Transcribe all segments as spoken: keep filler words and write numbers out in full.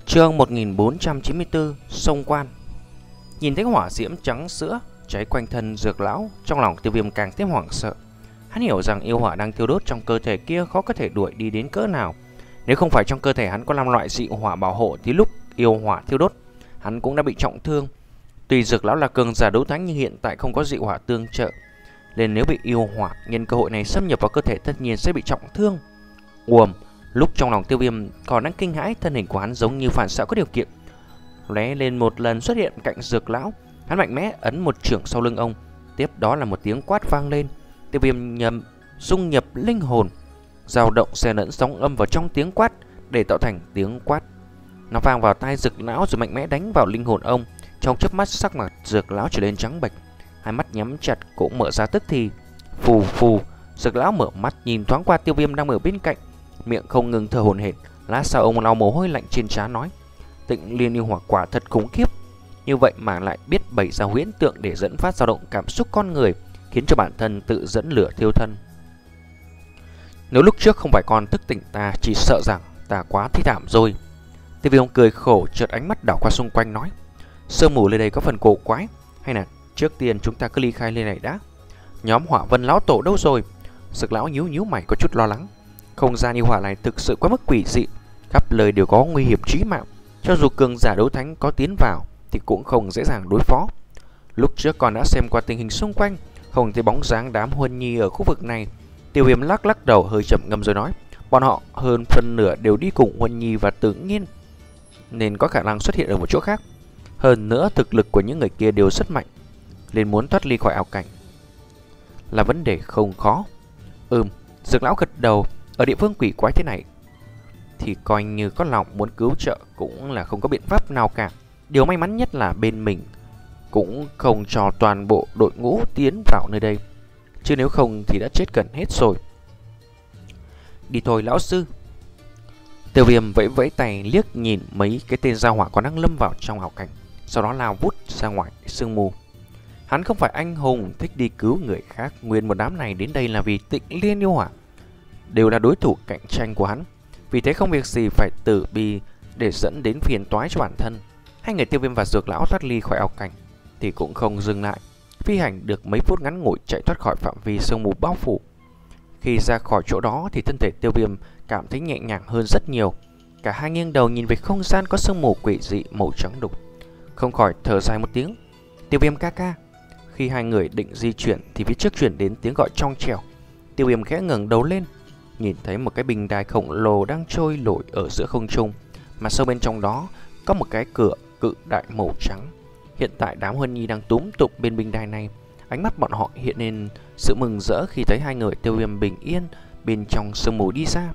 Chương một nghìn bốn trăm chín mươi tư. Sông Quan. Nhìn thấy hỏa diễm trắng sữa cháy quanh thân Dược lão, trong lòng Tiêu Viêm càng thêm hoảng sợ. Hắn hiểu rằng yêu hỏa đang thiêu đốt trong cơ thể kia khó có thể đuổi đi đến cỡ nào. Nếu không phải trong cơ thể hắn có năm loại dị hỏa bảo hộ thì lúc yêu hỏa thiêu đốt, hắn cũng đã bị trọng thương. Tuy Dược lão là cường giả đấu thánh nhưng hiện tại không có dị hỏa tương trợ, nên nếu bị yêu hỏa nhân cơ hội này xâm nhập vào cơ thể tất nhiên sẽ bị trọng thương. Uồm, lúc trong lòng Tiêu Viêm còn đang kinh hãi, thân hình của hắn giống như phản xạ có điều kiện lóe lên một lần xuất hiện cạnh Dược lão. Hắn mạnh mẽ ấn một chưởng sau lưng ông, tiếp đó là một tiếng quát vang lên. Tiêu Viêm nhầm dung nhập linh hồn, dao động xen lẫn sóng âm vào trong tiếng quát để tạo thành tiếng quát. Nó vang vào tai Dược lão rồi mạnh mẽ đánh vào linh hồn ông. Trong chớp mắt sắc mặt Dược lão trở nên trắng bệch, hai mắt nhắm chặt cũng mở ra tức thì. Phù phù, Dược lão mở mắt nhìn thoáng qua Tiêu Viêm đang ở bên cạnh, miệng không ngừng thở hổn hển. Lát sau ông lau mồ hôi lạnh trên trán nói: Tịnh Liên yêu hỏa quả thật khủng khiếp, như vậy mà lại biết bày ra huyễn tượng để dẫn phát dao động cảm xúc con người, khiến cho bản thân tự dẫn lửa thiêu thân. Nếu lúc trước không phải con thức tỉnh ta, chỉ sợ rằng ta quá thi thảm rồi. Tiêu Viêm cười khổ, chợt ánh mắt đảo qua xung quanh nói: Sương mù nơi đây có phần cổ quái, hay là trước tiên chúng ta cứ ly khai nơi này đã. Nhóm Hỏa Vân lão tổ đâu rồi? Dược lão nhíu nhíu mày có chút lo lắng. Không gian yêu hỏa này thực sự quá mức quỷ dị, khắp lời đều có nguy hiểm chí mạng, cho dù cường giả đấu thánh có tiến vào thì cũng không dễ dàng đối phó. Lúc trước còn đã xem qua tình hình xung quanh, không thấy bóng dáng đám Huân Nhi ở khu vực này. Tiêu Viêm lắc lắc đầu hơi chậm ngâm rồi nói: Bọn họ hơn phần nửa đều đi cùng Huân Nhi và Tự Nhiên, nên có khả năng xuất hiện ở một chỗ khác. Hơn nữa thực lực của những người kia đều rất mạnh, nên muốn thoát ly khỏi ảo cảnh là vấn đề không khó. Ừm, Dược lão gật đầu. Ở địa phương quỷ quái thế này thì coi như có lòng muốn cứu trợ cũng là không có biện pháp nào cả. Điều may mắn nhất là bên mình cũng không cho toàn bộ đội ngũ tiến vào nơi đây, chứ nếu không thì đã chết gần hết rồi. Đi thôi lão sư. Tiêu Viêm vẫy vẫy tay liếc nhìn mấy cái tên gia hỏa còn đang lâm vào trong ảo cảnh, sau đó lao vút ra ngoài sương mù. Hắn không phải anh hùng thích đi cứu người khác, nguyên một đám này đến đây là vì Tịnh Liên yêu hỏa đều là đối thủ cạnh tranh của hắn, vì thế không việc gì phải tử bi để dẫn đến phiền toái cho bản thân. Hai người Tiêu Viêm và Dược lão thoát ly khỏi ảo cảnh thì cũng không dừng lại, phi hành được mấy phút ngắn ngủi chạy thoát khỏi phạm vi sương mù bao phủ. Khi ra khỏi chỗ đó thì thân thể Tiêu Viêm cảm thấy nhẹ nhàng hơn rất nhiều. Cả hai nghiêng đầu nhìn về không gian có sương mù quỷ dị màu trắng đục, không khỏi thở dài một tiếng. Tiêu Viêm ca ca. Khi hai người định di chuyển thì phía trước chuyển đến tiếng gọi trong trẻo. Tiêu Viêm khẽ ngẩng đầu lên, nhìn thấy một cái bình đài khổng lồ đang trôi nổi ở giữa không trung, mà sâu bên trong đó có một cái cửa cự đại màu trắng. Hiện tại đám Huân Nhi đang túm tụm bên bình đài này, ánh mắt bọn họ hiện lên sự mừng rỡ khi thấy hai người Tiêu Viêm bình yên bên trong sương mù đi ra.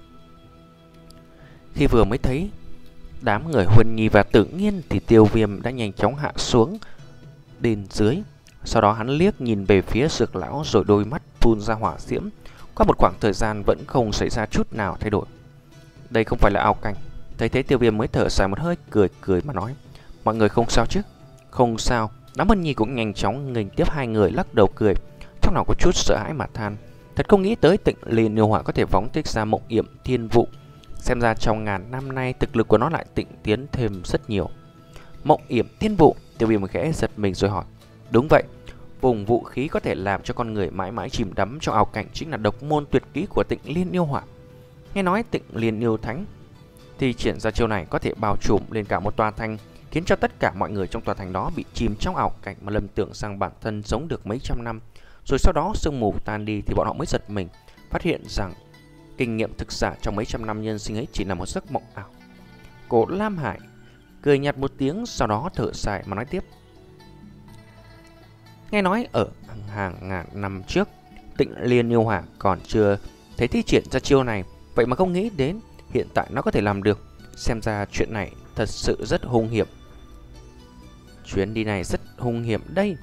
Khi vừa mới thấy đám người Huân Nhi và Tự Nhiên thì Tiêu Viêm đã nhanh chóng hạ xuống bên dưới. Sau đó hắn liếc nhìn về phía Dược lão rồi đôi mắt phun ra hỏa diễm. Qua một khoảng thời gian vẫn không xảy ra chút nào thay đổi. Đây không phải là ảo cảnh. Thấy thế Tiêu Viêm mới thở dài một hơi, cười cười mà nói: Mọi người không sao chứ? Không sao. Đám Huân Nhi cũng nhanh chóng nghênh tiếp hai người, lắc đầu cười, trong lòng có chút sợ hãi mà than: Thật không nghĩ tới Tịnh Liên yêu hỏa có thể phóng thích ra mộng yểm thiên vụ. Xem ra trong ngàn năm nay thực lực của nó lại tịnh tiến thêm rất nhiều. Mộng yểm thiên vụ? Tiêu Viêm khẽ giật mình rồi hỏi: Đúng vậy, vùng vũ khí có thể làm cho con người mãi mãi chìm đắm trong ảo cảnh chính là độc môn tuyệt kỹ của Tịnh Liên yêu hỏa. Nghe nói Tịnh Liên yêu thánh thì triển ra chiêu này có thể bao trùm lên cả một tòa thành, khiến cho tất cả mọi người trong tòa thành đó bị chìm trong ảo cảnh mà lầm tưởng rằng bản thân sống được mấy trăm năm. Rồi sau đó sương mù tan đi thì bọn họ mới giật mình, phát hiện rằng kinh nghiệm thực giả trong mấy trăm năm nhân sinh ấy chỉ là một giấc mộng ảo. Cổ Lam Hải cười nhạt một tiếng, sau đó thở dài mà nói tiếp: Nghe nói ở hàng ngàn năm trước Tịnh Liên yêu hỏa còn chưa thấy thi triển ra chiêu này, vậy mà không nghĩ đến hiện tại nó có thể làm được. Xem ra chuyện này thật sự rất hung hiểm. Chuyến đi này rất hung hiểm đây.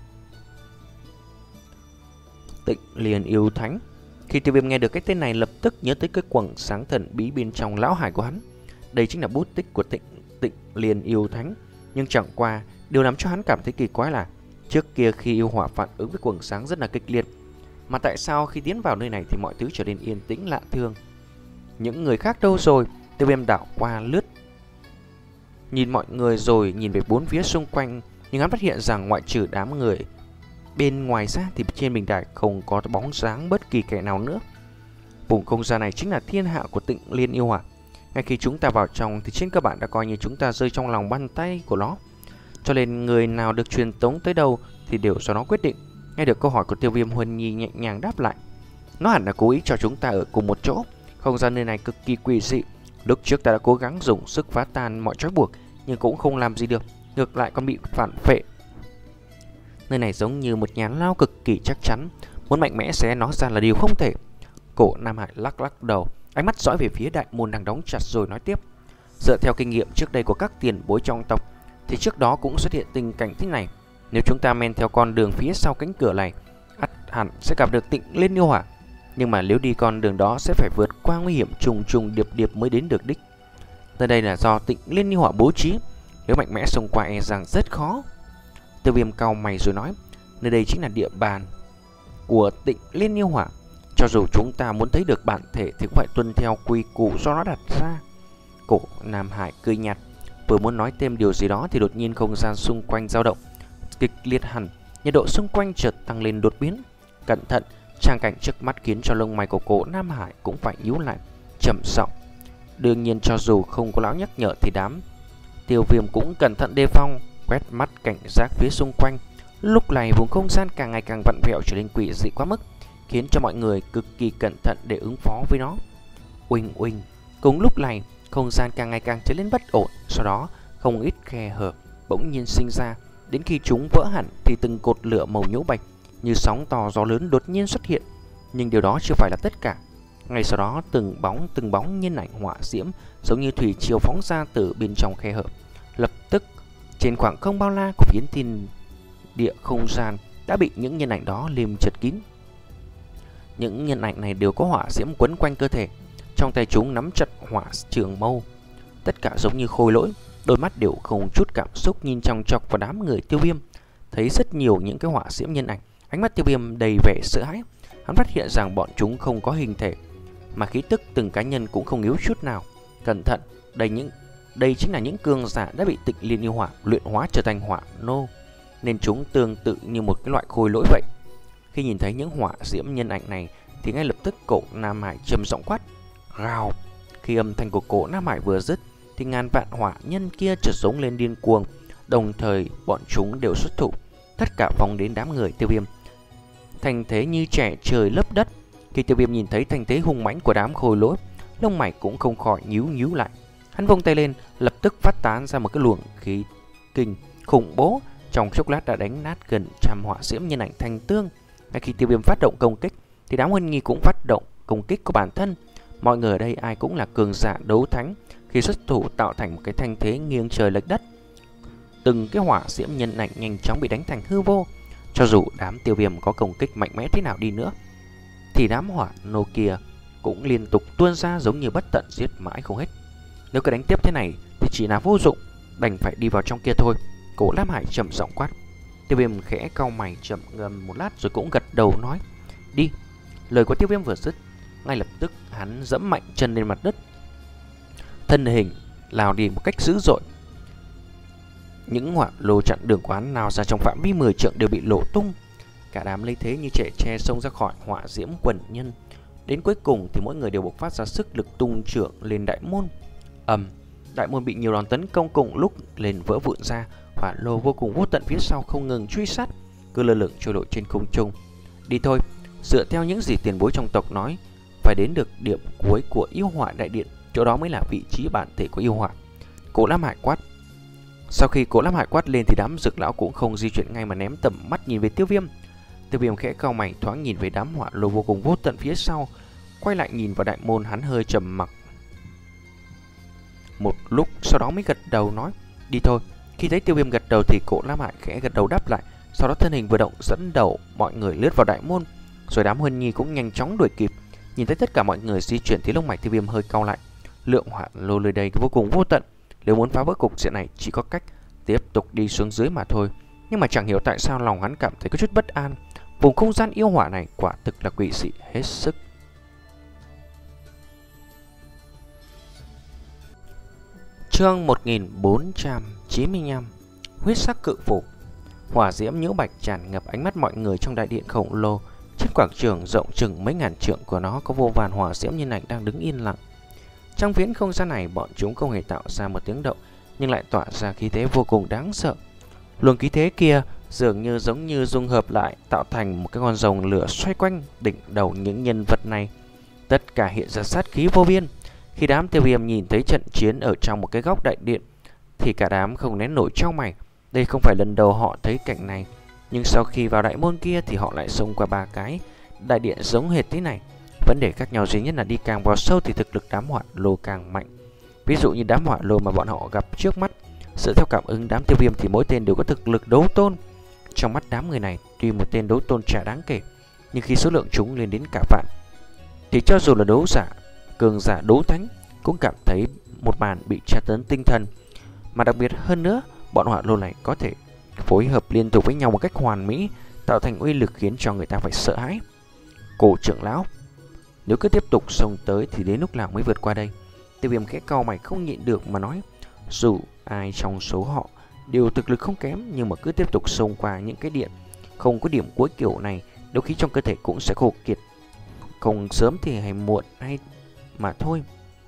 Tịnh Liên yêu thánh. Khi Tiêu Viêm nghe được cái tên này lập tức nhớ tới cái quầng sáng thần bí bên trong lão hải của hắn. Đây chính là bút tích của Tịnh Tịnh Liên yêu thánh. Nhưng chẳng qua điều làm cho hắn cảm thấy kỳ quái là trước kia khi yêu hỏa phản ứng với quầng sáng rất là kịch liệt, mà tại sao khi tiến vào nơi này thì mọi thứ trở nên yên tĩnh lạ thường? Những người khác đâu rồi? Tiêu Viêm đảo qua lướt nhìn mọi người rồi nhìn về bốn phía xung quanh, nhưng hắn phát hiện rằng ngoại trừ đám người bên ngoài ra thì trên bình đài không có bóng dáng bất kỳ kẻ nào nữa. Vùng không gian này chính là thiên hạ của Tịnh Liên Yêu Hỏa. Ngay khi chúng ta vào trong thì trên cơ bản đã coi như chúng ta rơi trong lòng bàn tay của nó. Cho nên người nào được truyền tống tới đâu thì đều do nó quyết định. Nghe được câu hỏi của Tiêu Viêm, Huân Nhi nhẹ nhàng đáp lại. Nó hẳn là cố ý cho chúng ta ở cùng một chỗ. Không gian nơi này cực kỳ quỷ dị. Lúc trước ta đã cố gắng dùng sức phá tan mọi trói buộc, nhưng cũng không làm gì được, ngược lại còn bị phản phệ. Nơi này giống như một nhà lao cực kỳ chắc chắn, muốn mạnh mẽ xé nó ra là điều không thể. Cổ Nam Hải lắc lắc đầu, ánh mắt dõi về phía đại môn đang đóng chặt rồi nói tiếp. Dựa theo kinh nghiệm trước đây của các tiền bối trong tộc thì trước đó cũng xuất hiện tình cảnh thế này. Nếu chúng ta men theo con đường phía sau cánh cửa này, ắt hẳn sẽ gặp được Tịnh Liên Yêu Hỏa. Nhưng mà nếu đi con đường đó sẽ phải vượt qua nguy hiểm trùng trùng điệp điệp mới đến được đích. Nơi đây là do Tịnh Liên Yêu Hỏa bố trí, nếu mạnh mẽ xông qua e rằng rất khó. Tiêu Viêm cau mày rồi nói, nơi đây chính là địa bàn của Tịnh Liên Yêu Hỏa. Cho dù chúng ta muốn thấy được bản thể thì cũng phải tuân theo quy củ do nó đặt ra. Cổ Nam Hải cười nhạt, vừa muốn nói thêm điều gì đó thì đột nhiên không gian xung quanh dao động kịch liệt hẳn, nhiệt độ xung quanh chợt tăng lên đột biến. Cẩn thận, trang cảnh trước mắt khiến cho lông mày của cổ Nam Hải cũng phải nhíu lại, trầm giọng. Đương nhiên cho dù không có lão nhắc nhở thì đám Tiêu Viêm cũng cẩn thận đề phòng, quét mắt cảnh giác phía xung quanh. Lúc này vùng không gian càng ngày càng vặn vẹo trở nên quỷ dị quá mức, khiến cho mọi người cực kỳ cẩn thận để ứng phó với nó. Uỳnh uỳnh, cùng lúc này không gian càng ngày càng trở nên bất ổn, sau đó không ít khe hở bỗng nhiên sinh ra, đến khi chúng vỡ hẳn thì từng cột lửa màu nhũ bạch như sóng to gió lớn đột nhiên xuất hiện. Nhưng điều đó chưa phải là tất cả. Ngay sau đó từng bóng từng bóng nhân ảnh hỏa diễm giống như thủy triều phóng ra từ bên trong khe hở. Lập tức trên khoảng không bao la của phiến thiên địa không gian đã bị những nhân ảnh đó liêm chật kín. Những nhân ảnh này đều có hỏa diễm quấn quanh cơ thể, trong tay chúng nắm chặt hỏa trường mâu, tất cả giống như khôi lỗi, đôi mắt đều không chút cảm xúc nhìn chòng chọc vào đám người Tiêu Viêm. Thấy rất nhiều những cái hỏa diễm nhân ảnh, ánh mắt Tiêu Viêm đầy vẻ sợ hãi. Hắn phát hiện rằng bọn chúng không có hình thể, mà khí tức từng cá nhân cũng không yếu chút nào. Cẩn thận, đây những đây chính là những cường giả đã bị Tịnh Liên Yêu Hỏa luyện hóa trở thành hỏa nô, nên chúng tương tự như một cái loại khôi lỗi vậy. Khi nhìn thấy những hỏa diễm nhân ảnh này thì ngay lập tức cổ Nam Hải trầm giọng quát, gào. Khi âm thanh của cổ Nam Hải vừa dứt thì ngàn vạn hỏa nhân kia chợt giống lên điên cuồng, đồng thời bọn chúng đều xuất thủ, tất cả phóng đến đám người Tiêu Viêm. Thành thế như trẻ trời lấp đất. Khi Tiêu Viêm nhìn thấy thành thế hung mãnh của đám khôi lỗi, lông mày cũng không khỏi nhíu nhíu lại. Hắn vung tay lên, lập tức phát tán ra một cái luồng khí kinh khủng bố, trong chốc lát đã đánh nát gần trăm hỏa diễm nhân ảnh thành tương. Ngay khi Tiêu Viêm phát động công kích thì đám Huân Nhi cũng phát động công kích của bản thân. Mọi người ở đây ai cũng là cường giả đấu thánh, khi xuất thủ tạo thành một cái thanh thế nghiêng trời lệch đất. Từng cái hỏa diễm nhân ảnh nhanh chóng bị đánh thành hư vô. Cho dù đám Tiêu Viêm có công kích mạnh mẽ thế nào đi nữa thì đám hỏa nô kia cũng liên tục tuôn ra giống như bất tận, giết mãi không hết. Nếu cứ đánh tiếp thế này thì chỉ là vô dụng, đành phải đi vào trong kia thôi. Cổ Lam Hải trầm giọng quát. Tiêu Viêm khẽ cau mày chậm ngâm một lát rồi cũng gật đầu nói, đi. Lời của Tiêu Viêm vừa dứt, ngay lập tức hắn dẫm mạnh chân lên mặt đất, thân hình lao đi một cách dữ dội. Những hỏa lô chặn đường quán nào ra trong phạm vi mười trượng đều bị lộ tung. Cả đám lấy thế như trẻ tre xông ra khỏi hỏa diễm quần nhân. Đến cuối cùng thì mỗi người đều bộc phát ra sức lực tung trượng lên đại môn. Ầm, đại môn bị nhiều đòn tấn công cùng lúc lên vỡ vụn ra. Hỏa lô vô cùng vô tận phía sau không ngừng truy sát, cứ lơ lửng trôi nổi trên không trung. Đi thôi, dựa theo những gì tiền bối trong tộc nói, phải đến được điểm cuối của yêu hỏa đại điện, chỗ đó mới là vị trí bản thể của yêu hỏa. Cổ Lam Hải quát. Sau khi Cổ Lam Hải quát lên thì đám dược lão cũng không di chuyển ngay mà ném tầm mắt nhìn về Tiêu Viêm. Tiêu Viêm khẽ cau mày thoáng nhìn về đám hỏa lô vô cùng vô tận phía sau, quay lại nhìn vào đại môn, hắn hơi trầm mặc một lúc, sau đó mới gật đầu nói, đi thôi. Khi thấy Tiêu Viêm gật đầu thì Cổ Lam Hải khẽ gật đầu đáp lại, sau đó thân hình vừa động dẫn đầu mọi người lướt vào đại môn, rồi đám Huân Nhi cũng nhanh chóng đuổi kịp. Nhìn thấy tất cả mọi người di chuyển thì lông mày Tiêu Viêm hơi cau lại. Lượng hỏa lô nơi đây vô cùng vô tận, nếu muốn phá vỡ cục diện này chỉ có cách tiếp tục đi xuống dưới mà thôi. Nhưng mà chẳng hiểu tại sao lòng hắn cảm thấy có chút bất an. Vùng không gian yêu hỏa này quả thực là quỷ dị hết sức. Chương một nghìn bốn trăm chín mươi lăm. Huyết sắc cự phủ. Hỏa diễm nhũ bạch tràn ngập ánh mắt mọi người trong đại điện khổng lồ. Trên quảng trường rộng chừng mấy ngàn trượng của nó có vô vàn hỏa diễm nhân ảnh đang đứng yên lặng. Trong viễn không gian này, bọn chúng không hề tạo ra một tiếng động, nhưng lại tỏa ra khí thế vô cùng đáng sợ. Luồng khí thế kia dường như giống như dung hợp lại, tạo thành một cái con rồng lửa xoay quanh đỉnh đầu những nhân vật này. Tất cả hiện ra sát khí vô biên. Khi đám Tiêu Viêm nhìn thấy trận chiến ở trong một cái góc đại điện thì cả đám không nén nổi trao mày. Đây không phải lần đầu họ thấy cảnh này, nhưng sau khi vào đại môn kia thì họ lại xông qua ba cái đại điện giống hệt thế này. Vấn đề khác nhau duy nhất là đi càng vào sâu thì thực lực đám hỏa lô càng mạnh. Ví dụ như đám hỏa lô mà bọn họ gặp trước mắt, dựa theo cảm ứng đám Tiêu Viêm thì mỗi tên đều có thực lực đấu tôn. Trong mắt đám người này, tuy một tên đấu tôn chả đáng kể, nhưng khi số lượng chúng lên đến cả vạn thì cho dù là đấu giả, cường giả, đấu thánh cũng cảm thấy một màn bị tra tấn tinh thần. Mà đặc biệt hơn nữa, bọn hỏa lô này có thể phối hợp liên tục với nhau một cách hoàn mỹ, tạo thành uy lực khiến cho người ta phải sợ hãi. Cổ trưởng lão, nếu cứ tiếp tục xông tới thì đến lúc nào mới vượt qua đây? Tiêu Viêm khẽ cau mày không nhịn được mà nói. Dù ai trong số họ đều thực lực không kém, nhưng mà cứ tiếp tục xông qua những cái điện không có điểm cuối kiểu này, đôi khi trong cơ thể cũng sẽ khô kiệt, không sớm thì hay muộn hay mà thôi.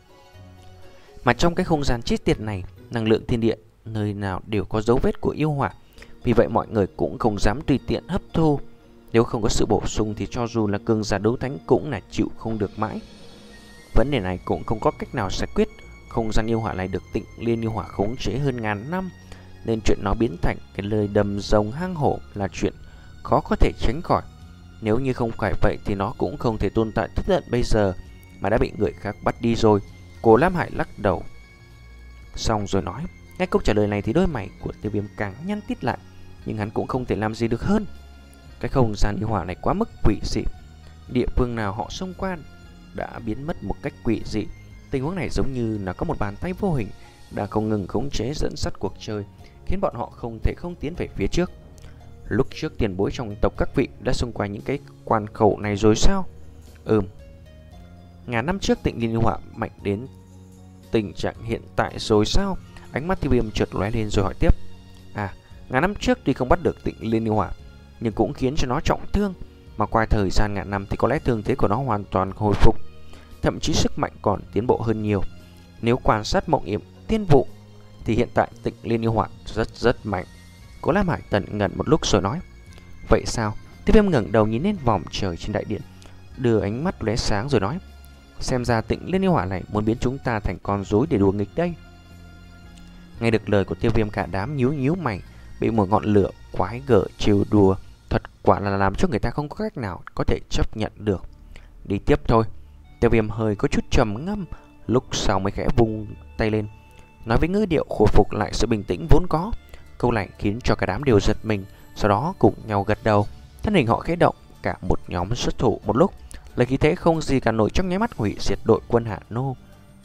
Mà trong cái không gian chết tiệt này, năng lượng thiên địa nơi nào đều có dấu vết của yêu hỏa, vì vậy mọi người cũng không dám tùy tiện hấp thu. Nếu không có sự bổ sung thì cho dù là cường giả đấu thánh cũng là chịu không được mãi. Vấn đề này cũng không có cách nào giải quyết. Không gian yêu hỏa này được Tịnh Liên yêu hỏa khống chế hơn ngàn năm, nên chuyện nó biến thành cái lời đầm rồng hang hổ là chuyện khó có thể tránh khỏi. Nếu như không phải vậy thì nó cũng không thể tồn tại tới tận bây giờ, mà đã bị người khác bắt đi rồi. Cô Lam Hải lắc đầu xong rồi nói. Nghe câu trả lời này thì đôi mày của Tiêu Viêm càng nhăn tít lại, nhưng hắn cũng không thể làm gì được hơn. Cái không gian yêu hỏa này quá mức quỷ dị, địa phương nào họ xông qua đã biến mất một cách quỷ dị. Tình huống này giống như là có một bàn tay vô hình đang không ngừng khống chế dẫn dắt cuộc chơi, khiến bọn họ không thể không tiến về phía trước. Lúc trước tiền bối trong tộc các vị đã xông qua những cái quan khẩu này rồi sao? Ừm. Ngàn năm trước Tịnh Liên yêu hỏa mạnh đến tình trạng hiện tại rồi sao? Ánh mắt Tiêu Viêm chợt lóe lên rồi hỏi tiếp. À, ngàn năm trước tuy không bắt được Tịnh Liên yêu hỏa, nhưng cũng khiến cho nó trọng thương. Mà qua thời gian ngàn năm thì có lẽ thương thế của nó hoàn toàn hồi phục, thậm chí sức mạnh còn tiến bộ hơn nhiều. Nếu quan sát mộng yểm tiên vụ thì hiện tại Tịnh Liên yêu hỏa rất rất mạnh. Cố Lam Hải tần ngẩn một lúc rồi nói. Vậy sao? Tiêu Viêm ngẩng đầu nhìn lên vòng trời trên đại điện, đưa ánh mắt lóe sáng rồi nói. Xem ra Tịnh Liên yêu hỏa này muốn biến chúng ta thành con rối để đùa nghịch đây. Nghe được lời của Tiêu Viêm, cả đám nhíu nhíu mày, bị một ngọn lửa quái gở trêu đùa thật quả là làm cho người ta không có cách nào có thể chấp nhận được. Đi tiếp thôi. Tiêu Viêm hơi có chút trầm ngâm, lúc sau mới khẽ vung tay lên, nói với ngữ điệu khôi phục lại sự bình tĩnh vốn có. Câu này khiến cho cả đám đều giật mình, sau đó cùng nhau gật đầu. Thân hình họ khẽ động, cả một nhóm xuất thủ một lúc, lấy khí thế không gì cả nổi trong nháy mắt hủy diệt đội quân Hạ Nô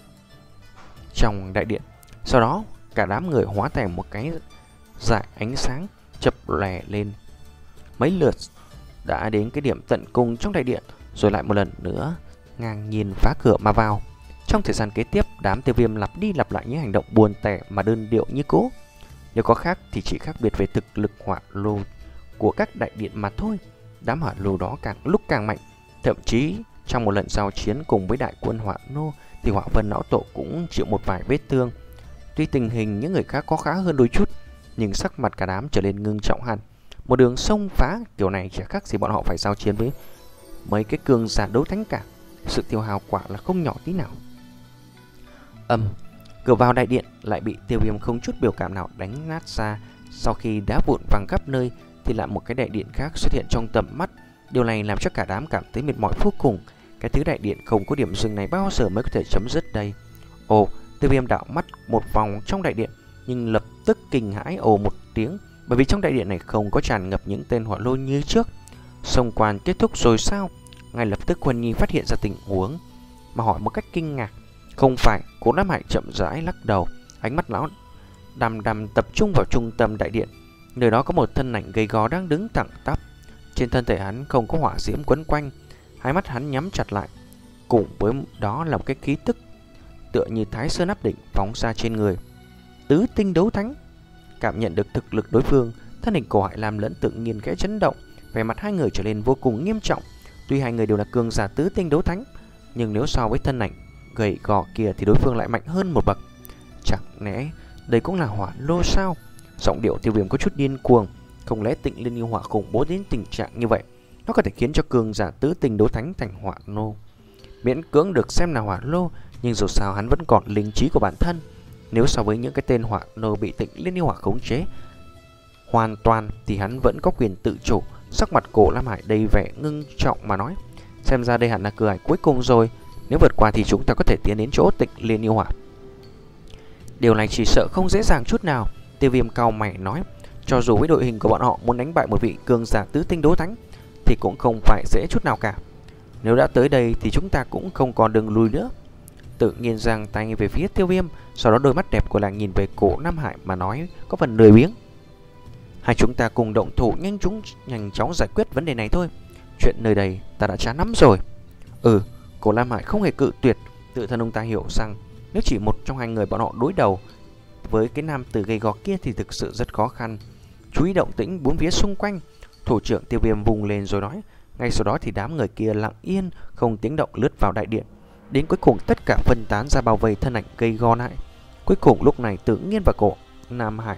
trong đại điện. Sau đó cả đám người hóa thành một cái dải ánh sáng chập lè lên mấy lượt, đã đến cái điểm tận cùng trong đại điện, rồi lại một lần nữa ngang nhiên phá cửa mà vào. Trong thời gian kế tiếp, đám Tiêu Viêm lặp đi lặp lại những hành động buồn tẻ mà đơn điệu như cũ. Nếu có khác thì chỉ khác biệt về thực lực hỏa lô của các đại điện mà thôi. Đám hỏa lô đó càng lúc càng mạnh, thậm chí trong một lần giao chiến cùng với đại quân Hỏa Nô thì Hỏa Vân lão tổ cũng chịu một vài vết thương. Tuy tình hình những người khác có khá hơn đôi chút, nhưng sắc mặt cả đám trở nên ngưng trọng hẳn. Một đường xông phá kiểu này chỉ khác gì bọn họ phải giao chiến với mấy cái cường giả đấu thánh cả. Sự tiêu hao quả là không nhỏ tí nào. Âm, cửa vào đại điện lại bị Tiêu Viêm không chút biểu cảm nào đánh nát ra. Sau khi đá vụn văng khắp nơi thì lại một cái đại điện khác xuất hiện trong tầm mắt. Điều này làm cho cả đám cảm thấy mệt mỏi vô cùng. Cái thứ đại điện không có điểm dừng này bao giờ mới có thể chấm dứt đây? Ồ, Tiêu Viêm đảo mắt một vòng trong đại điện, nhưng lập tức kinh hãi ồ một tiếng, bởi vì trong đại điện này không có tràn ngập những tên hỏa lô như trước. Xông quan kết thúc rồi sao? Ngay lập tức Huân Nhi phát hiện ra tình huống mà hỏi một cách kinh ngạc. Không phải. Cố Lam Hải chậm rãi lắc đầu, ánh mắt lão đăm đăm tập trung vào trung tâm đại điện. Nơi đó có một thân ảnh gầy gò đang đứng thẳng tắp. Trên thân thể hắn không có hỏa diễm quấn quanh, hai mắt hắn nhắm chặt lại, cùng với đó là một cái khí tức tựa như Thái Sơn áp đỉnh phóng ra trên người. tứ tinh đấu thánh. Cảm nhận được thực lực đối phương, thân hình của Hải Lam lẫn Tự Nhiên khẽ chấn động, vẻ mặt hai người trở nên vô cùng nghiêm trọng. Tuy hai người đều là cường giả tứ tinh đấu thánh, nhưng nếu so với thân ảnh gầy gò kia thì đối phương lại mạnh hơn một bậc. Chẳng lẽ đây cũng là hỏa lô sao? Giọng điệu Tiêu Viêm có chút điên cuồng. Không lẽ Tịnh Liên Yêu Hỏa khủng bố đến tình trạng như vậy, nó có thể khiến cho cường giả tứ tinh đấu thánh thành hỏa lô? Miễn cưỡng được xem là hỏa lô, nhưng dù sao hắn vẫn còn linh trí của bản thân. Nếu so với những cái tên hỏa lô bị Tịnh Liên Yêu Hỏa khống chế hoàn toàn thì hắn vẫn có quyền tự chủ. Sắc mặt Cổ Lam Hải đầy vẻ ngưng trọng mà nói, xem ra đây hẳn là cửa ải cuối cùng rồi. Nếu vượt qua thì chúng ta có thể tiến đến chỗ Tịnh Liên Yêu Hỏa. Điều này chỉ sợ không dễ dàng chút nào. Tiêu Viêm cau mày nói, cho dù với đội hình của bọn họ muốn đánh bại một vị cường giả tứ tinh đấu thánh thì cũng không phải dễ chút nào cả. Nếu đã tới đây thì chúng ta cũng không còn đường lùi nữa. Tự Nhiên giang tay về phía Tiêu Viêm, sau đó đôi mắt đẹp của nàng nhìn về Cổ Nam Hải mà nói có phần lười biếng, hai chúng ta cùng động thủ nhanh chúng nhanh chóng giải quyết vấn đề này thôi. Chuyện nơi đây ta đã chán lắm rồi. Ừ, Cổ Lam Hải không hề cự tuyệt. Tự thân ông ta hiểu rằng nếu chỉ một trong hai người bọn họ đối đầu với cái nam tử gầy gò kia thì thực sự rất khó khăn. Chú ý động tĩnh bốn phía xung quanh. Thủ trưởng Tiêu Viêm vùng lên rồi nói. Ngay sau đó thì đám người kia lặng yên không tiếng động lướt vào đại điện. Đến cuối cùng tất cả phân tán ra bao vây thân ảnh gầy gò lại. Cuối cùng lúc này Tự Nhiên và Cổ Nam Hải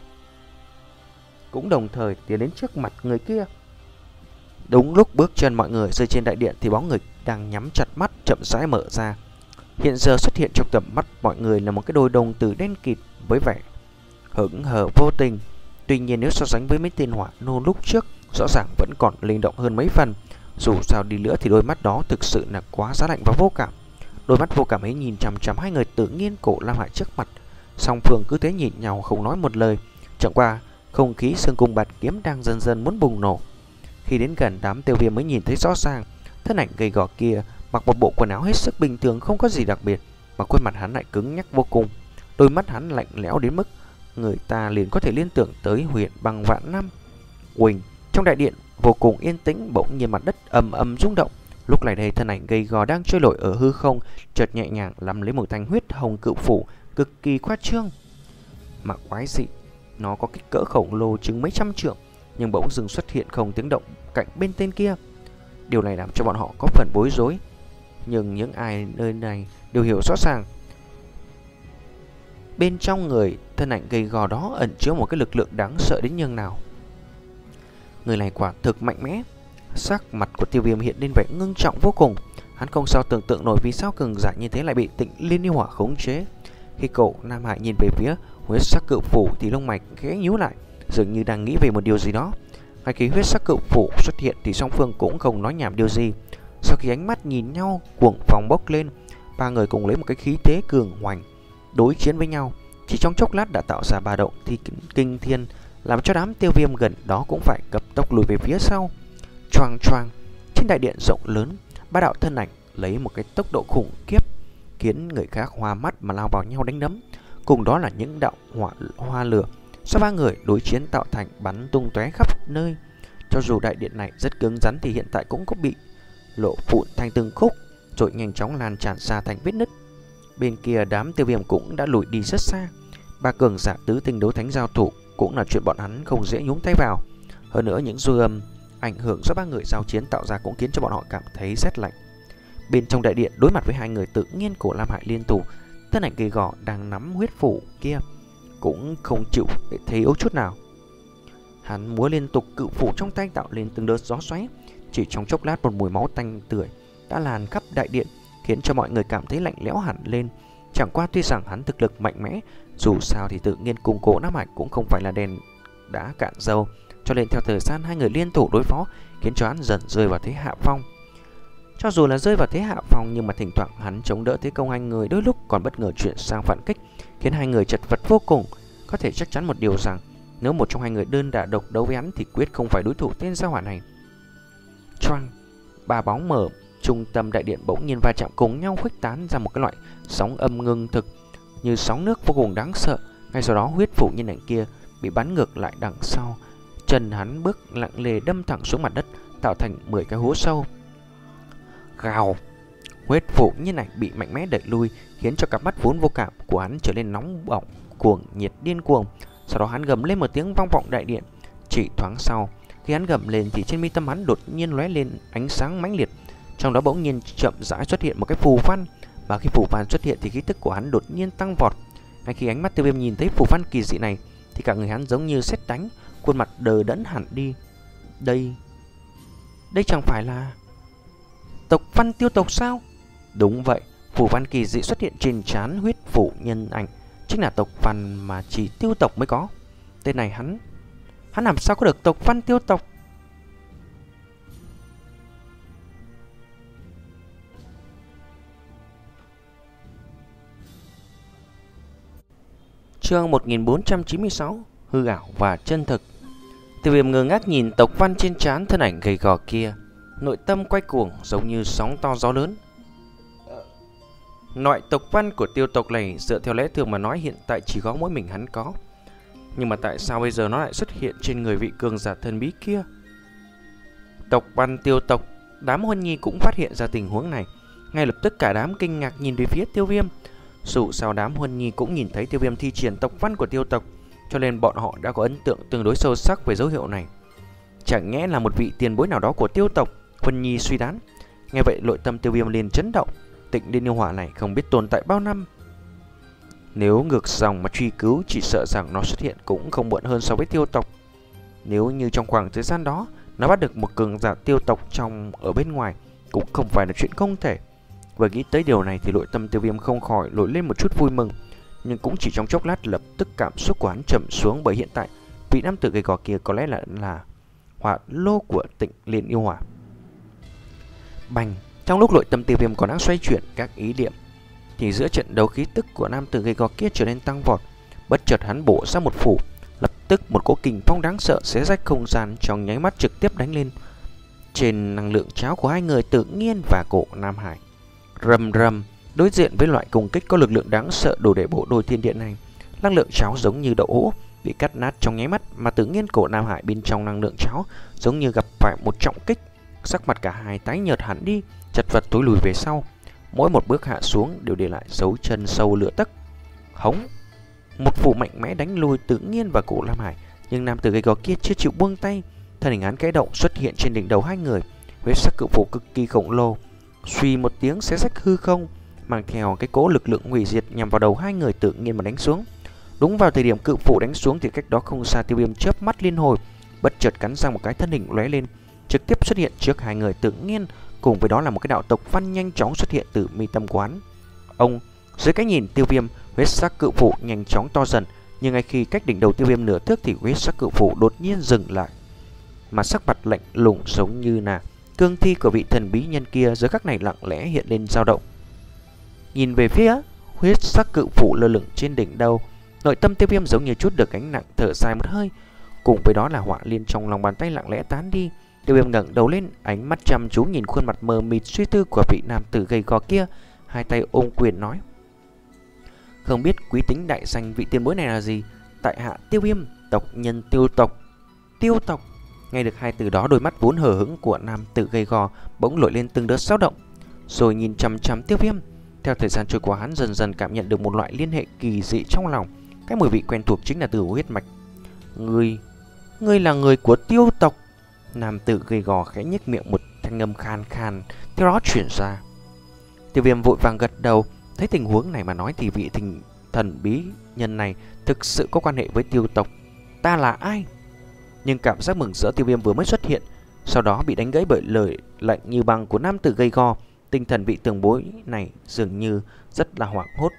cũng đồng thời tiến đến trước mặt người kia. Đúng lúc bước chân mọi người rơi trên đại điện thì bóng người đang nhắm chặt mắt chậm rãi mở ra. Hiện giờ xuất hiện trong tầm mắt mọi người là một cái đôi đồng tử đen kịt với vẻ hững hờ vô tình. Tuy nhiên nếu so sánh với mấy tên hỏa nô lúc trước, rõ ràng vẫn còn linh động hơn mấy phần. Dù sao đi nữa thì đôi mắt đó thực sự là quá giá lạnh và vô cảm. Đôi mắt vô cảm ấy nhìn chằm chằm hai người Tự Nhiên Cổ Lam Hải trước mặt. Song phương cứ thế nhìn nhau không nói một lời. Chẳng qua không khí xương cung bạt kiếm đang dần dần muốn bùng nổ. Khi đến gần, đám Tiêu Viêm mới nhìn thấy rõ ràng thân ảnh gầy gò kia mặc một bộ quần áo hết sức bình thường, không có gì đặc biệt, mà khuôn mặt hắn lại cứng nhắc vô cùng. Đôi mắt hắn lạnh lẽo đến mức người ta liền có thể liên tưởng tới huyện băng vạn năm. Quỳnh, trong đại điện vô cùng yên tĩnh, bỗng nhiên mặt đất ầm ầm rung động. Lúc này đây thân ảnh gầy gò đang trôi nổi ở hư không, chợt nhẹ nhàng nắm lấy một thanh huyết hồng cự phủ cực kỳ khoa trương mà quái dị. Nó có kích cỡ khổng lồ chừng mấy trăm trượng, nhưng bỗng dừng xuất hiện không tiếng động cạnh bên tên kia. Điều này làm cho bọn họ có phần bối rối, nhưng những ai nơi này đều hiểu rõ ràng bên trong người thân ảnh gầy gò đó ẩn chứa một cái lực lượng đáng sợ đến nhường nào. Người này quả thực mạnh mẽ. Sắc mặt của Tiêu Viêm hiện lên vẻ ngưng trọng vô cùng. Hắn không sao tưởng tượng nổi vì sao cường giả như thế lại bị Tịnh Liên Yêu Hỏa khống chế. Khi Cổ Nam Hải nhìn về phía huyết sắc cự phủ thì lông mày khẽ nhíu lại, dường như đang nghĩ về một điều gì đó. Ngay khi huyết sắc cự phủ xuất hiện thì song phương cũng không nói nhảm điều gì. Sau khi ánh mắt nhìn nhau cuồng phong bốc lên, ba người cùng lấy một cái khí thế cường hoành đối chiến với nhau. Chỉ trong chốc lát đã tạo ra ba động thì kinh thiên, làm cho đám Tiêu Viêm gần đó cũng phải cấp tốc lùi về phía sau. Choang choang, trên đại điện rộng lớn, ba đạo thân ảnh lấy một cái tốc độ khủng khiếp khiến người khác hoa mắt mà lao vào nhau đánh đấm. Cùng đó là những đạo hỏa hoa lửa do ba người đối chiến tạo thành bắn tung tóe khắp nơi. Cho dù đại điện này rất cứng rắn thì hiện tại cũng có bị lộ vụn thành từng khúc, rồi nhanh chóng lan tràn ra thành vết nứt. Bên kia đám Tiêu Viêm cũng đã lùi đi rất xa. Ba cường giả tứ tinh đấu thánh giao thủ cũng là chuyện bọn hắn không dễ nhúng tay vào. Hơn nữa những dư âm ảnh hưởng do ba người giao chiến tạo ra cũng khiến cho bọn họ cảm thấy rét lạnh. Bên trong đại điện đối mặt với hai người Tự Nhiên Cổ Lam Hải liên thủ, thân ảnh gầy gò đang nắm huyết phủ kia cũng không chịu để thấy yếu chút nào. Hắn múa liên tục cự phủ trong tay tạo lên từng đợt gió xoáy. Chỉ trong chốc lát một mùi máu tanh tưởi đã lan khắp đại điện, khiến cho mọi người cảm thấy lạnh lẽo hẳn lên. Chẳng qua tuy rằng hắn thực lực mạnh mẽ, dù sao thì Tự Nhiên cùng Cổ Nam Hải cũng không phải là đèn đã cạn dầu, cho nên theo thời gian hai người liên thủ đối phó khiến cho hắn dần rơi vào thế hạ phong. Cho dù là rơi vào thế hạ phong nhưng mà thỉnh thoảng hắn chống đỡ thế công hai người, đôi lúc còn bất ngờ chuyển sang phản kích, khiến hai người chật vật vô cùng. Có thể chắc chắn một điều rằng nếu một trong hai người đơn đả độc đấu với hắn thì quyết không phải đối thủ tên gia hỏa này. Choang, ba bóng mở trung tâm đại điện bỗng nhiên va chạm cùng nhau, khuếch tán ra một cái loại sóng âm ngưng thực như sóng nước vô cùng đáng sợ. Ngay sau đó huyết phủ nhân ảnh kia bị bắn ngược lại đằng sau, chân hắn bước lặng lề đâm thẳng xuống mặt đất, tạo thành mười cái hố sâu. Gào, huyết phủ nhân ảnh bị mạnh mẽ đẩy lui, khiến cho cặp mắt vốn vô cảm của hắn trở nên nóng bỏng cuồng nhiệt điên cuồng. Sau đó hắn gầm lên một tiếng vang vọng đại điện. Chỉ thoáng sau, khi hắn gầm lên thì trên mi tâm hắn đột nhiên lóe lên ánh sáng mãnh liệt. Trong đó bỗng nhiên chậm rãi xuất hiện một cái phù văn, và khi phù văn xuất hiện thì khí tức của hắn đột nhiên tăng vọt. Ngay khi ánh mắt Tiêu Viêm nhìn thấy phù văn kỳ dị này thì cả người hắn giống như sét đánh, khuôn mặt đờ đẫn hẳn đi. Đây, đây chẳng phải là tộc văn Tiêu tộc sao? Đúng vậy, phù văn kỳ dị xuất hiện trên trán huyết phủ nhân ảnh chính là tộc văn mà chỉ Tiêu tộc mới có. Tên này hắn, hắn làm sao có được tộc văn Tiêu tộc? Chương một nghìn bốn trăm chín mươi sáu, hư ảo và chân thực. Tiêu Viêm ngơ ngác nhìn tộc văn trên trán thân ảnh gầy gò kia, nội tâm quay cuồng giống như sóng to gió lớn. Loại tộc văn của Tiêu tộc này dựa theo lẽ thường mà nói hiện tại chỉ có mỗi mình hắn có, nhưng mà tại sao bây giờ nó lại xuất hiện trên người vị cường giả thần bí kia? Tộc văn Tiêu tộc, đám Huân Nhi cũng phát hiện ra tình huống này. Ngay lập tức cả đám kinh ngạc nhìn về phía Tiêu Viêm. Dù sao đám Huân Nhi cũng nhìn thấy Tiêu Viêm thi triển tộc văn của Tiêu tộc, cho nên bọn họ đã có ấn tượng tương đối sâu sắc về dấu hiệu này. Chẳng nhẽ là một vị tiền bối nào đó của Tiêu tộc? Huân Nhi suy đoán. Nghe vậy nội tâm Tiêu Viêm liền chấn động. Tịnh Liên yêu hỏa này không biết tồn tại bao năm. Nếu ngược dòng mà truy cứu, chỉ sợ rằng nó xuất hiện cũng không muộn hơn so với Tiêu tộc. Nếu như trong khoảng thời gian đó nó bắt được một cường giả Tiêu tộc trong ở bên ngoài, cũng không phải là chuyện không thể. Vừa nghĩ tới điều này thì nội tâm Tiêu Viêm không khỏi nổi lên một chút vui mừng, nhưng cũng chỉ trong chốc lát lập tức cảm xúc của hắn trầm xuống, bởi hiện tại vị nam tử gầy gò kia có lẽ là là hỏa lô của Tịnh Liên yêu hỏa. Bành! Trong lúc nội tâm Tiêu Viêm còn đang xoay chuyển các ý niệm thì giữa trận đấu khí tức của nam tử gầy gò kia trở nên tăng vọt. Bất chợt hắn bổ ra một phủ, lập tức một cỗ kình phong đáng sợ xé rách không gian trong nháy mắt trực tiếp đánh lên trên năng lượng cháo của hai người Tự Nhiên và Cổ Nam Hải. Rầm rầm, đối diện với loại công kích có lực lượng đáng sợ đủ để bổ đôi thiên địa này, năng lượng cháo giống như đậu hũ bị cắt nát trong nháy mắt, mà Tự Nhiên Cổ Nam Hải bên trong năng lượng cháo giống như gặp phải một trọng kích, sắc mặt cả hai tái nhợt hẳn đi, chật vật tối lùi về sau, mỗi một bước hạ xuống đều để lại dấu chân sâu lửa tấc. Hống! Một phủ mạnh mẽ đánh lùi Tự Nhiên và Cổ Nam Hải, nhưng nam tử gầy gò kia chưa chịu buông tay, thân hình hắn kẽ động xuất hiện trên đỉnh đầu hai người, huyết sắc cự phủ cực kỳ khổng lồ, suy một tiếng xé rách hư không, mang theo cái cỗ lực lượng hủy diệt nhằm vào đầu hai người Tự Nhiên mà đánh xuống. Đúng vào thời điểm cự phủ đánh xuống thì cách đó không xa, Tiêu Viêm chớp mắt liên hồi, bất chợt cắn răng một cái, thân hình lóe lên, trực tiếp xuất hiện trước hai người Tự Nhiên, cùng với đó là một cái đạo tộc văn nhanh chóng xuất hiện từ mi tâm quán. Ông, dưới cái nhìn Tiêu Viêm, huyết sắc cự phủ nhanh chóng to dần, nhưng ngay khi cách đỉnh đầu Tiêu Viêm nửa thước thì huyết sắc cự phủ đột nhiên dừng lại, mà sắc mặt lạnh lùng giống như là cương thi của vị thần bí nhân kia giờ khắc này lặng lẽ hiện lên dao động. Nhìn về phía huyết sắc cự phủ lơ lửng trên đỉnh đầu, nội tâm Tiêu Viêm giống như chút được gánh nặng, thở dài một hơi, cùng với đó là hỏa liên trong lòng bàn tay lặng lẽ tán đi. Tiêu Viêm ngẩng đầu lên, ánh mắt chăm chú nhìn khuôn mặt mờ mịt suy tư của vị nam tử gầy gò kia, hai tay ôm quyền nói: "Không biết quý tính đại danh vị tiền bối này là gì? Tại hạ Tiêu Viêm, tộc nhân Tiêu tộc." Tiêu tộc. Nghe được hai từ đó, đôi mắt vốn hờ hững của nam tử gầy gò bỗng nổi lên từng đợt xáo động, rồi nhìn chằm chằm Tiêu Viêm. Theo thời gian trôi qua, hắn dần dần cảm nhận được một loại liên hệ kỳ dị trong lòng, cái mùi vị quen thuộc chính là từ huyết mạch. "Ngươi, ngươi là người của Tiêu tộc?" Nam tử gầy gò khẽ nhếch miệng, một thanh âm khan khan theo đó truyền ra. Tiêu Viêm vội vàng gật đầu. Thấy tình huống này mà nói thì vị thình thần bí nhân này thực sự có quan hệ với Tiêu tộc. Ta là ai? Nhưng cảm giác mừng rỡ Tiêu Viêm vừa mới xuất hiện, sau đó bị đánh gãy bởi lời lạnh như băng của nam tử gầy gò. Tinh thần vị tường bối này dường như rất là hoảng hốt.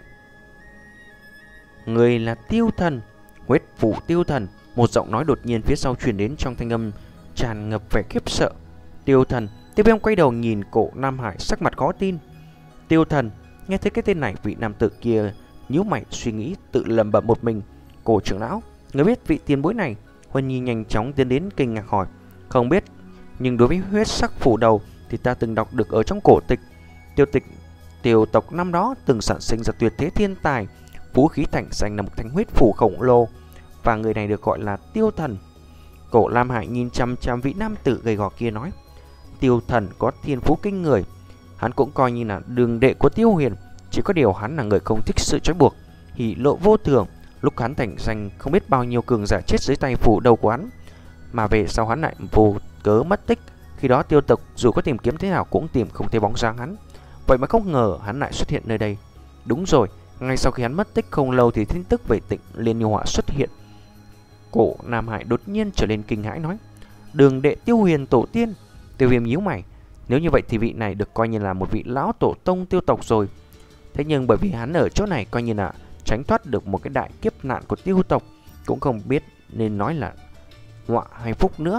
"Người là Tiêu thần, huyết phủ Tiêu thần." Một giọng nói đột nhiên phía sau truyền đến trong thanh âm tràn ngập vẻ khiếp sợ. "Tiêu thần?" Tiêu Viêm quay đầu nhìn Cổ Nam Hải, sắc mặt khó tin. "Tiêu thần?" Nghe thấy cái tên này, vị nam tử kia nhíu mày suy nghĩ, tự lẩm bẩm một mình. "Cổ trưởng lão, người biết vị tiền bối này?" Huân Nhi nhanh chóng tiến đến kinh ngạc hỏi. "Không biết, nhưng đối với huyết sắc phủ đầu thì ta từng đọc được ở trong cổ tịch. Tiêu tịch Tiêu tộc năm đó từng sản sinh ra tuyệt thế thiên tài, vũ khí thành danh là một thanh huyết phủ khổng lồ, và người này được gọi là Tiêu thần." Cổ Lam Hải nhìn chăm chăm vị nam tử gầy gò kia nói: "Tiêu thần có thiên phú kinh người, hắn cũng coi như là đường đệ của Tiêu Huyền, chỉ có điều hắn là người không thích sự trói buộc, hỉ lộ vô thường, Lúc hắn thành danh, không biết bao nhiêu cường giả chết dưới tay phủ đầu của hắn, mà về sau hắn lại vô cớ mất tích. Khi đó Tiêu tộc dù có tìm kiếm thế nào cũng tìm không thấy bóng dáng hắn. Vậy mà không ngờ hắn lại xuất hiện nơi đây. Đúng rồi, ngay sau khi hắn mất tích không lâu thì tin tức về Tịnh Liên Yêu Hỏa xuất hiện. Cổ Nam Hải đột nhiên trở lên kinh hãi nói: Đường đệ Tiêu Huyền tổ tiên. Tiêu Viêm nhíu mày, nếu như vậy thì vị này được coi như là một vị lão tổ tông Tiêu tộc rồi. Thế nhưng bởi vì hắn ở chỗ này coi như là tránh thoát được một cái đại kiếp nạn của Tiêu tộc, cũng không biết nên nói là họa hay phúc nữa.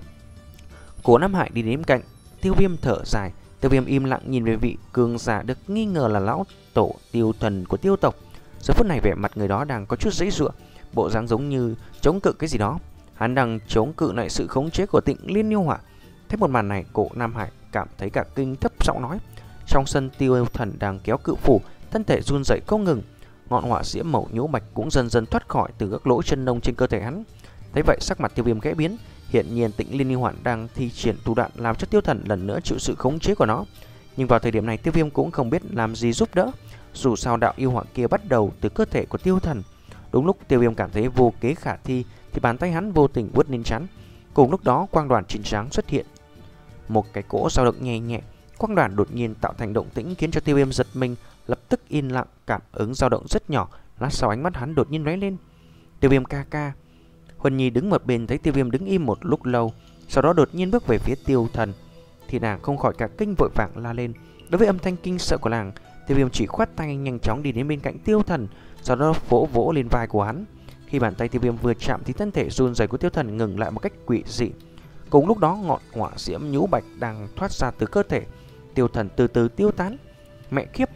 Cổ Nam Hải đi đến cạnh Tiêu Viêm thở dài. Tiêu Viêm im lặng nhìn về vị cường giả được nghi ngờ là lão tổ Tiêu thần của Tiêu tộc. Giờ phút này vẻ mặt người đó đang có chút giãy giụa, bộ dáng giống như chống cự cái gì đó. Hắn đang chống cự lại sự khống chế của Tịnh Liên Yêu Hỏa. Thấy một màn này, Cổ Nam Hải cảm thấy cả kinh, thấp giọng nói: Trong sân Tiêu thần đang kéo cự phủ, thân thể run rẩy không ngừng. Ngọn hỏa diễm màu nhũ bạch cũng dần dần thoát khỏi từ các lỗ chân lông trên cơ thể hắn. Thấy vậy, sắc mặt Tiêu Viêm khẽ biến. Hiện nhiên Tịnh Liên Yêu Hỏa đang thi triển thủ đoạn làm cho Tiêu thần lần nữa chịu sự khống chế của nó. Nhưng vào thời điểm này, Tiêu Viêm cũng không biết làm gì giúp đỡ. Dù sao đạo yêu hỏa kia bắt đầu từ cơ thể của Tiêu thần. Đúng lúc Tiêu Viêm cảm thấy vô kế khả thi thì bàn tay hắn vô tình vuốt lên trán. Cùng lúc đó, quang đoàn chín trắng xuất hiện, một cái cỗ dao động nhẹ nhẹ. Quang đoàn đột nhiên tạo thành động tĩnh khiến cho Tiêu Viêm giật mình, lập tức yên lặng, cảm ứng dao động rất nhỏ. Lát sau ánh mắt hắn đột nhiên lóe lên. Tiêu Viêm ca ca. Huân Nhi đứng một bên thấy Tiêu Viêm đứng im một lúc lâu, sau đó đột nhiên bước về phía Tiêu thần, thì nàng không khỏi cả kinh, vội vàng la lên. Đối với âm thanh kinh sợ của nàng, Tiêu Viêm chỉ khoát tay nhanh chóng đi đến bên cạnh Tiêu thần, sau đó vỗ vỗ lên vai của hắn. Khi bàn tay Tiêu Viêm vừa chạm thì thân thể run rẩy của Tiêu thần ngừng lại một cách quỷ dị. Cùng lúc đó, ngọn hỏa diễm nhũ bạch đang thoát ra từ cơ thể Tiêu thần từ từ tiêu tán. Mẹ kiếp!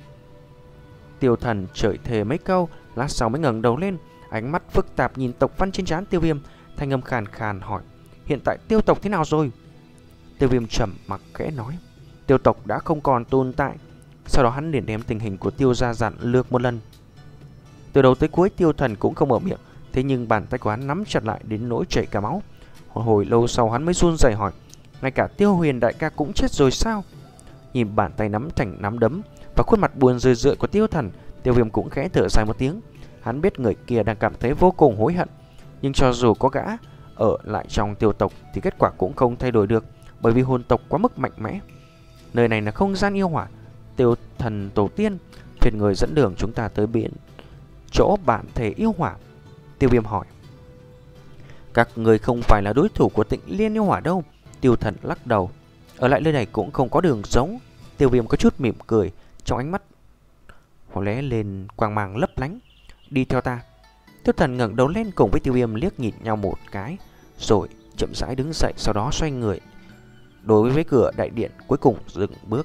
Tiêu thần chửi thề mấy câu, lát sau mới ngẩng đầu lên, ánh mắt phức tạp nhìn tộc văn trên trán Tiêu Viêm, thanh âm khàn khàn hỏi: Hiện tại Tiêu tộc thế nào rồi? Tiêu Viêm trầm mặc khẽ nói: Tiêu tộc đã không còn tồn tại. Sau đó hắn liền đem tình hình của Tiêu gia dặn lược một lần. Từ đầu tới cuối Tiêu thần cũng không mở miệng, thế nhưng bàn tay của hắn nắm chặt lại đến nỗi chảy cả máu. Một hồi lâu sau hắn mới run rẩy hỏi: Ngay cả Tiêu Huyền đại ca cũng chết rồi sao? Nhìn bàn tay nắm thành nắm đấm và khuôn mặt buồn rười rượi của Tiêu thần, Tiêu Viêm cũng khẽ thở dài một tiếng. Hắn biết người kia đang cảm thấy vô cùng hối hận, nhưng cho dù có gã ở lại trong Tiêu tộc thì kết quả cũng không thay đổi được, bởi vì hồn tộc quá mức mạnh mẽ. Nơi này là không gian yêu hỏa. Tiêu thần tổ tiên, phiền người dẫn đường chúng ta tới biển chỗ bản thể yêu hỏa. Tiêu Viêm hỏi: Các người không phải là đối thủ của Tịnh Liên Yêu Hỏa đâu. Tiêu thần lắc đầu: Ở lại nơi này cũng không có đường sống. Tiêu Viêm có chút mỉm cười, trong ánh mắt lóe lên quang mang lấp lánh. Đi theo ta. Tiêu thần ngẩng đầu lên cùng với Tiêu Viêm liếc nhìn nhau một cái, rồi chậm rãi đứng dậy, sau đó xoay người đối với cửa đại điện, cuối cùng dừng bước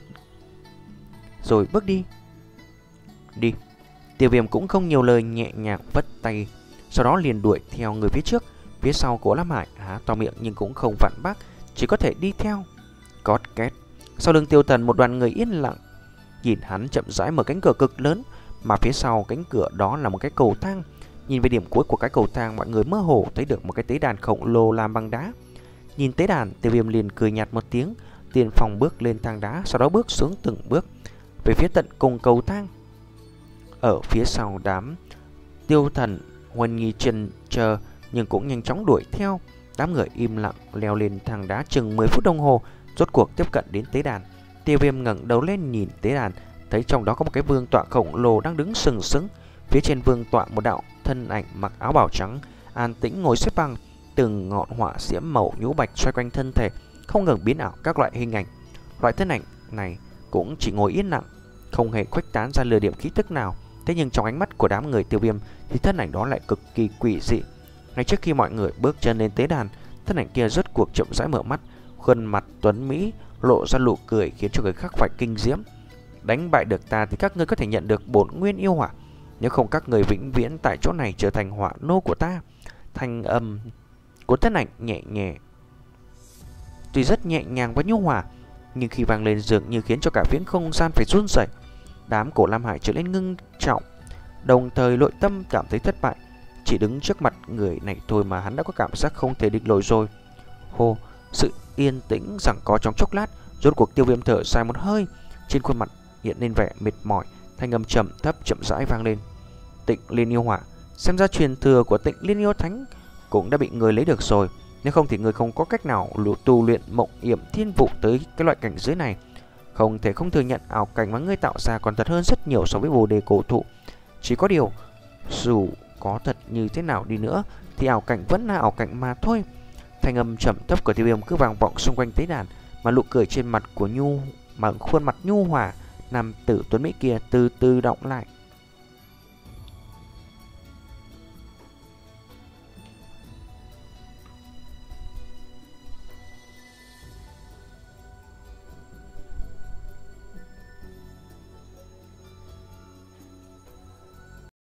rồi bước đi. Đi. Tiêu Viêm cũng không nhiều lời, nhẹ nhàng vất tay, sau đó liền đuổi theo người phía trước. Phía sau Cổ Lam Hải há to miệng nhưng cũng không phản bác, chỉ có thể đi theo. Cót két. Sau lưng Tiêu thần một đoàn người yên lặng nhìn hắn chậm rãi mở cánh cửa cực lớn, mà phía sau cánh cửa đó là một cái cầu thang. Nhìn về điểm cuối của cái cầu thang, mọi người mơ hồ thấy được một cái tế đàn khổng lồ làm bằng đá. Nhìn tế đàn, Tiêu Viêm liền cười nhạt một tiếng, tiên phong bước lên thang đá, sau đó bước xuống từng bước về phía tận cùng cầu thang. Ở phía sau đám Tiêu thần, Huân Nhi chần chờ nhưng cũng nhanh chóng đuổi theo. Đám người im lặng leo lên thang đá chừng mười phút đồng hồ, rốt cuộc tiếp cận đến tế đàn. Tiêu Viêm ngẩng đầu lên nhìn tế đàn, thấy trong đó có một cái vương tọa khổng lồ đang đứng sừng sững. Phía trên vương tọa một đạo thân ảnh mặc áo bào trắng an tĩnh ngồi xếp bằng, từng ngọn hỏa diễm màu nhũ bạch xoay quanh thân thể, không ngừng biến ảo các loại hình ảnh. Loại thân ảnh này cũng chỉ ngồi yên lặng, không hề khuếch tán ra lửa điểm khí tức nào. Thế nhưng trong ánh mắt của đám người Tiêu Viêm thì thân ảnh đó lại cực kỳ quỷ dị. Ngay trước khi mọi người bước chân lên tế đàn, thân ảnh kia rốt cuộc chậm rãi mở mắt, khuôn mặt tuấn mỹ lộ ra nụ cười khiến cho người khác phải kinh diễm. Đánh bại được ta thì các ngươi có thể nhận được bổn nguyên yêu hỏa, nếu không các người vĩnh viễn tại chỗ này trở thành hỏa nô của ta. Thanh âm của thân ảnh nhẹ nhẹ, tuy rất nhẹ nhàng và nhu hòa, nhưng khi vang lên dường như khiến cho cả viễn không gian phải run rẩy. Đám Cổ Lam Hải trở nên ngưng trọng, đồng thời nội tâm cảm thấy thất bại. Chỉ đứng trước mặt người này thôi mà hắn đã có cảm giác không thể địch nổi rồi. Hô, sự yên tĩnh giằng co trong chốc lát, rốt cuộc Tiêu Viêm thở dài một hơi, trên khuôn mặt hiện lên vẻ mệt mỏi, thanh âm trầm thấp chậm rãi vang lên: Tịnh Liên Yêu Hỏa, Xem ra truyền thừa của Tịnh Liên Yêu Thánh cũng đã bị người lấy được rồi. Nếu không thì người không có cách nào tu luyện mộng yểm thiên vụ tới cái loại cảnh giới này. Không thể không thừa nhận ảo cảnh mà ngươi tạo ra còn thật hơn rất nhiều so với Bồ Đề cổ thụ. Chỉ có điều, dù có thật như thế nào đi nữa thì ảo cảnh vẫn là ảo cảnh mà thôi. Thanh âm trầm thấp của Tiêu Viêm cứ vang vọng xung quanh tế đàn, mà nụ cười trên mặt của Nhu, mà khuôn mặt nhu hòa nam tử tuấn mỹ kia từ từ đọng lại.